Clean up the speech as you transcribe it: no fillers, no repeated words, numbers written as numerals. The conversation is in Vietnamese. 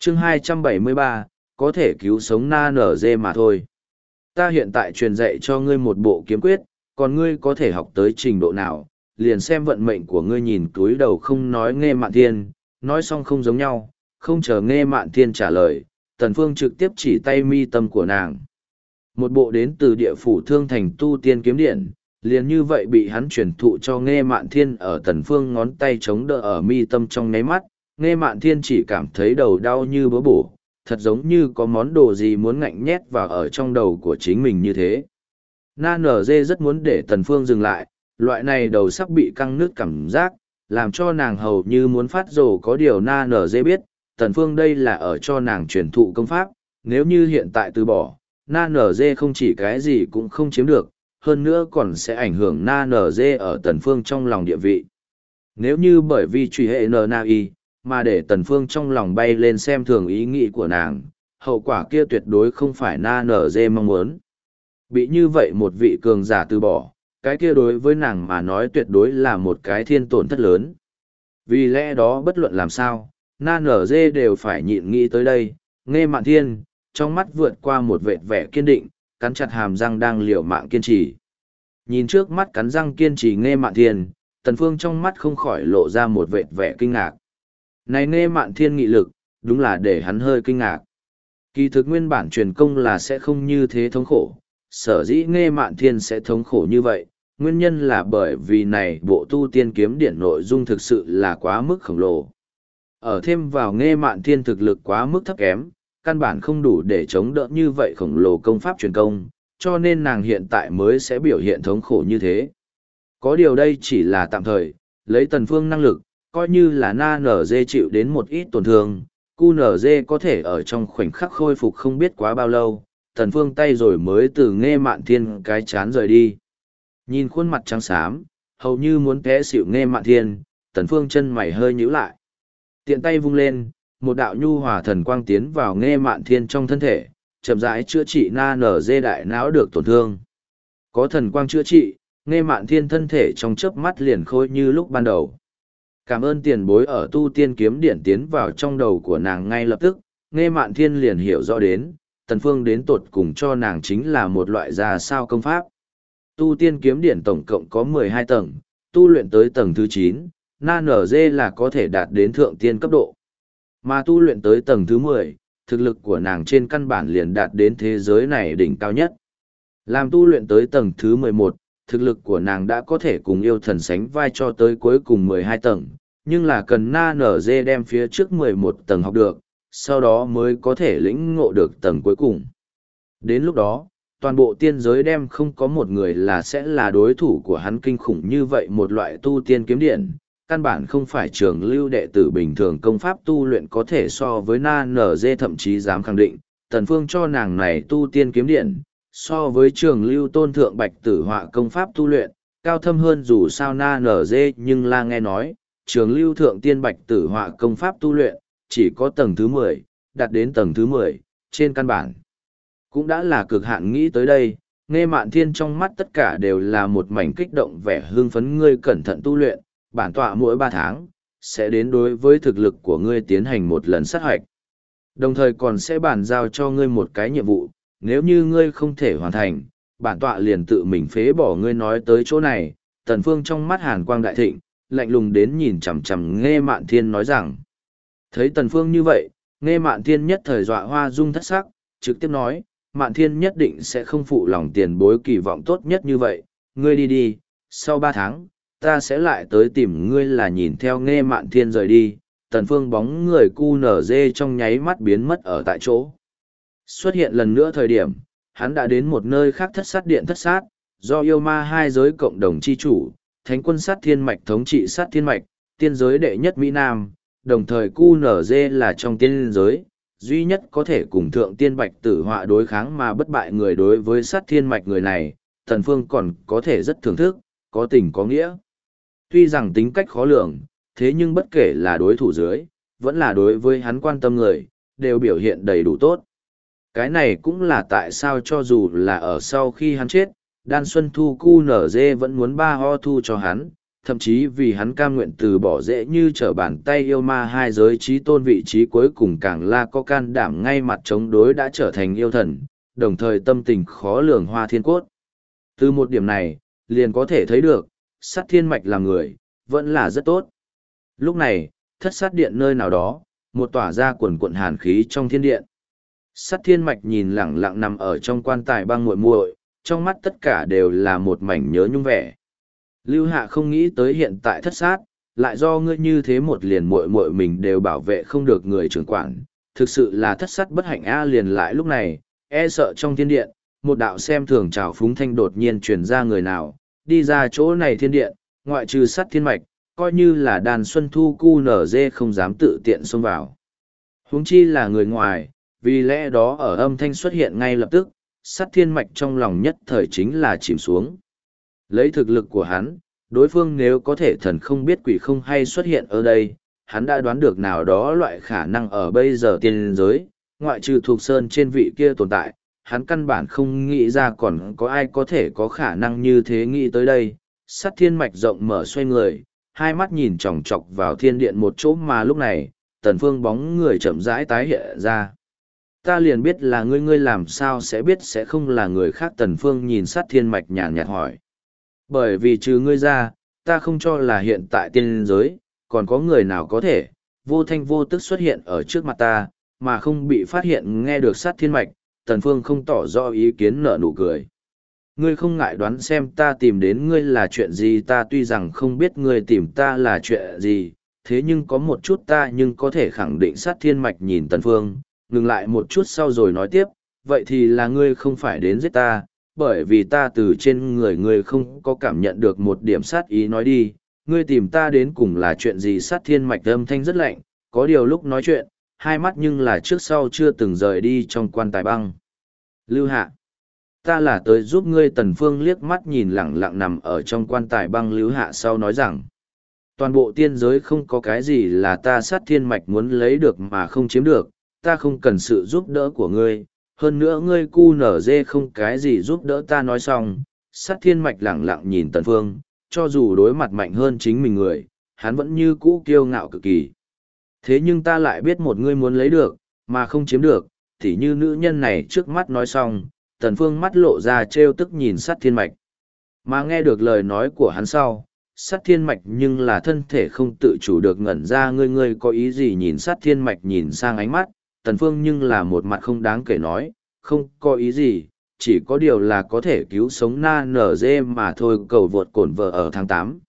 chương 273, có thể cứu sống na nở dê mà thôi. Ta hiện tại truyền dạy cho ngươi một bộ kiếm quyết, còn ngươi có thể học tới trình độ nào, liền xem vận mệnh của ngươi. Nhìn túi đầu không nói Nghe Mạn Thiên, nói xong không giống nhau, không chờ Nghe Mạn Thiên trả lời, Tần Phương trực tiếp chỉ tay mi tâm của nàng. Một bộ đến từ địa phủ Thương Thành tu tiên kiếm điện, liền như vậy bị hắn truyền thụ cho Nghe Mạn Thiên ở Tần Phương ngón tay chống đỡ ở mi tâm trong nháy mắt. Nghe Mạn Thiên chỉ cảm thấy đầu đau như búa bổ, thật giống như có món đồ gì muốn ngạnh nhét vào ở trong đầu của chính mình như thế. Na nở dê rất muốn để Tần Phương dừng lại, loại này đầu sắp bị căng nứt cảm giác, làm cho nàng hầu như muốn phát rồ. Có điều Na nở dê biết, Tần Phương đây là ở cho nàng truyền thụ công pháp, nếu như hiện tại từ bỏ, Na nở dê không chỉ cái gì cũng không chiếm được, hơn nữa còn sẽ ảnh hưởng Na nở dê ở Tần Phương trong lòng địa vị. Nếu như bởi vì truy hệ NNI, mà để Tần Phương trong lòng bay lên xem thường ý nghĩ của nàng, hậu quả kia tuyệt đối không phải Na nở dê mong muốn. Bị như vậy một vị cường giả từ bỏ, cái kia đối với nàng mà nói tuyệt đối là một cái thiên tổn thất lớn. Vì lẽ đó bất luận làm sao, Na nở dê đều phải nhịn nghĩ tới đây. Nghe Mạn Thiên, trong mắt vượt qua một vệt vẻ kiên định, cắn chặt hàm răng đang liều mạng kiên trì. Nhìn trước mắt cắn răng kiên trì Nghe Mạn Thiên, Tần Phương trong mắt không khỏi lộ ra một vệt vẻ kinh ngạc. Này Nghe Mạn Thiên nghị lực, đúng là để hắn hơi kinh ngạc. Kỳ thực nguyên bản truyền công là sẽ không như thế thống khổ, sở dĩ Nghe Mạn Thiên sẽ thống khổ như vậy, nguyên nhân là bởi vì này bộ tu tiên kiếm điển nội dung thực sự là quá mức khổng lồ. Ở thêm vào Nghe Mạn Thiên thực lực quá mức thấp kém, căn bản không đủ để chống đỡ như vậy khổng lồ công pháp truyền công, cho nên nàng hiện tại mới sẽ biểu hiện thống khổ như thế. Có điều đây chỉ là tạm thời, lấy Tần Phương năng lực, coi như là Na nở dê chịu đến một ít tổn thương, Cu nở dê có thể ở trong khoảnh khắc khôi phục không biết quá bao lâu, Tần Phương tay rồi mới từ Nghe Mạn Thiên cái chán rời đi. Nhìn khuôn mặt trắng xám, hầu như muốn té xỉu Nghe Mạn Thiên, Tần Phương chân mày hơi nhíu lại. Tiện tay vung lên, một đạo nhu hòa thần quang tiến vào Nghe Mạn Thiên trong thân thể, chậm rãi chữa trị Na nở dê đại não được tổn thương. Có thần quang chữa trị, Nghe Mạn Thiên thân thể trong chớp mắt liền khôi như lúc ban đầu. Cảm ơn tiền bối ở tu tiên kiếm điển tiến vào trong đầu của nàng ngay lập tức, Nghe Mạn Thiên liền hiểu rõ đến, Tần Phương đến tột cùng cho nàng chính là một loại ra sao công pháp. Tu tiên kiếm điển tổng cộng có 12 tầng, tu luyện tới tầng thứ 9, Na nở dê là có thể đạt đến thượng tiên cấp độ. Mà tu luyện tới tầng thứ 10, thực lực của nàng trên căn bản liền đạt đến thế giới này đỉnh cao nhất. Làm tu luyện tới tầng thứ 11, thực lực của nàng đã có thể cùng yêu thần sánh vai cho tới cuối cùng 12 tầng, nhưng là cần Na nở dê đem phía trước 11 tầng học được, sau đó mới có thể lĩnh ngộ được tầng cuối cùng. Đến lúc đó, toàn bộ tiên giới đem không có một người là sẽ là đối thủ của hắn. Kinh khủng như vậy một loại tu tiên kiếm điện, căn bản không phải trường lưu đệ tử bình thường công pháp tu luyện có thể so với Na nở dê, thậm chí dám khẳng định, Tần Phương cho nàng này tu tiên kiếm điện, so với trường lưu tôn thượng bạch tử họa công pháp tu luyện, cao thâm hơn. Dù sao Na nở dê nhưng là nghe nói, trường lưu thượng tiên bạch tử họa công pháp tu luyện, chỉ có tầng thứ 10, đạt đến tầng thứ 10, trên căn bản. Cũng đã là cực hạn. Nghĩ tới đây, Nghe Mạn Thiên trong mắt tất cả đều là một mảnh kích động vẻ hưng phấn. Ngươi cẩn thận tu luyện, bản tọa mỗi 3 tháng, sẽ đến đối với thực lực của ngươi tiến hành một lần sát hoạch. Đồng thời còn sẽ bàn giao cho ngươi một cái nhiệm vụ, nếu như ngươi không thể hoàn thành, bản tọa liền tự mình phế bỏ ngươi. Nói tới chỗ này, Tần Phương trong mắt hàn quang đại thịnh, lạnh lùng đến nhìn chằm chằm Nghe Mạn Thiên nói rằng. Thấy Tần Phương như vậy, Nghe Mạn Thiên nhất thời dọa hoa dung thất sắc, trực tiếp nói, Mạn Thiên nhất định sẽ không phụ lòng tiền bối kỳ vọng tốt nhất như vậy, ngươi đi đi, sau 3 tháng, ta sẽ lại tới tìm ngươi. Là nhìn theo Nghe Mạn Thiên rời đi, Tần Phương bóng người Cu nở dê trong nháy mắt biến mất ở tại chỗ. Xuất hiện lần nữa thời điểm, hắn đã đến một nơi khác. Thất sát điện thất sát, do yêu ma hai giới cộng đồng chi chủ, Thánh quân sát thiên mạch thống trị sát thiên mạch, tiên giới đệ nhất Mỹ Nam, đồng thời Cu nở dê là trong tiên giới, duy nhất có thể cùng thượng tiên bạch tử họa đối kháng mà bất bại người. Đối với sát thiên mạch người này, Tần Phương còn có thể rất thưởng thức, có tình có nghĩa. Tuy rằng tính cách khó lường, thế nhưng bất kể là đối thủ dưới, vẫn là đối với hắn quan tâm người, đều biểu hiện đầy đủ tốt. Cái này cũng là tại sao cho dù là ở sau khi hắn chết, Đan Xuân Thu Cu nở dê vẫn muốn ba ho thu cho hắn, thậm chí vì hắn cam nguyện từ bỏ dễ như trở bàn tay yêu ma hai giới trí tôn vị trí cuối cùng càng là có can đảm ngay mặt chống đối đã trở thành yêu thần, đồng thời tâm tình khó lường Hoa Thiên Cốt. Từ một điểm này, liền có thể thấy được, Sát Thiên Mạch là người, vẫn là rất tốt. Lúc này, thất sát điện nơi nào đó, một tỏa ra quần quận hàn khí trong thiên điện. Sát Thiên Mạch nhìn lẳng lặng nằm ở trong quan tài băng muội muội, trong mắt tất cả đều là một mảnh nhớ nhung vẻ. Lưu Hạ không nghĩ tới hiện tại thất sát, lại do ngươi như thế một liền muội muội mình đều bảo vệ không được người trưởng quản, thực sự là thất sát bất hạnh a liền lại lúc này, e sợ trong thiên điện, một đạo xem thường trào phúng thanh đột nhiên truyền ra người nào, đi ra chỗ này thiên điện, ngoại trừ Sát Thiên Mạch, coi như là đàn xuân thu cu nở dê không dám tự tiện xông vào. Huống chi là người ngoài, vì lẽ đó ở âm thanh xuất hiện ngay lập tức, Sát Thiên Mạch trong lòng nhất thời chính là chìm xuống. Lấy thực lực của hắn, đối phương nếu có thể thần không biết quỷ không hay xuất hiện ở đây, hắn đã đoán được nào đó loại khả năng ở bây giờ tiên giới, ngoại trừ thuộc sơn trên vị kia tồn tại, hắn căn bản không nghĩ ra còn có ai có thể có khả năng như thế nghĩ tới đây. Sát Thiên Mạch rộng mở xoay người, hai mắt nhìn chòng chọc vào thiên điện một chỗ mà lúc này, Tần Phương bóng người chậm rãi tái hiện ra. Ta liền biết là ngươi làm sao sẽ biết sẽ không là người khác. Tần Phương nhìn Sát Thiên Mạch nhàn nhạt hỏi. Bởi vì trừ ngươi ra, ta không cho là hiện tại tiên giới, còn có người nào có thể, vô thanh vô tức xuất hiện ở trước mặt ta, mà không bị phát hiện. Nghe được Sát Thiên Mạch, Tần Phương không tỏ rõ ý kiến nở nụ cười. Ngươi không ngại đoán xem ta tìm đến ngươi là chuyện gì. Ta tuy rằng không biết ngươi tìm ta là chuyện gì, thế nhưng có một chút ta nhưng có thể khẳng định. Sát Thiên Mạch nhìn Tần Phương, ngừng lại một chút sau rồi nói tiếp, vậy thì là ngươi không phải đến giết ta, bởi vì ta từ trên người ngươi không có cảm nhận được một điểm sát ý. Nói đi, ngươi tìm ta đến cùng là chuyện gì? Sát Thiên Mạch âm thanh rất lạnh, có điều lúc nói chuyện, hai mắt nhưng là trước sau chưa từng rời đi trong quan tài băng. Lưu Hạ, ta là tới giúp ngươi. Tần Phương liếc mắt nhìn lẳng lặng nằm ở trong quan tài băng Lưu Hạ sau nói rằng, toàn bộ tiên giới không có cái gì là ta Sát Thiên Mạch muốn lấy được mà không chiếm được, ta không cần sự giúp đỡ của ngươi, hơn nữa ngươi cu nở dê không cái gì giúp đỡ ta. Nói xong, Sát Thiên Mạch lẳng lặng nhìn Tần Phương, cho dù đối mặt mạnh hơn chính mình người, hắn vẫn như cũ kiêu ngạo cực kỳ. Thế nhưng ta lại biết một ngươi muốn lấy được, mà không chiếm được, thì như nữ nhân này trước mắt. Nói xong, Tần Phương mắt lộ ra trêu tức nhìn Sát Thiên Mạch. Mà nghe được lời nói của hắn sau, Sát Thiên Mạch nhưng là thân thể không tự chủ được ngẩn ra. Ngươi có ý gì? Nhìn Sát Thiên Mạch nhìn sang ánh mắt, Tần Phương nhưng là một mặt không đáng kể nói, không có ý gì, chỉ có điều là có thể cứu sống na nở dê mà thôi. Cầu vượt cổn vợ ở tháng 8,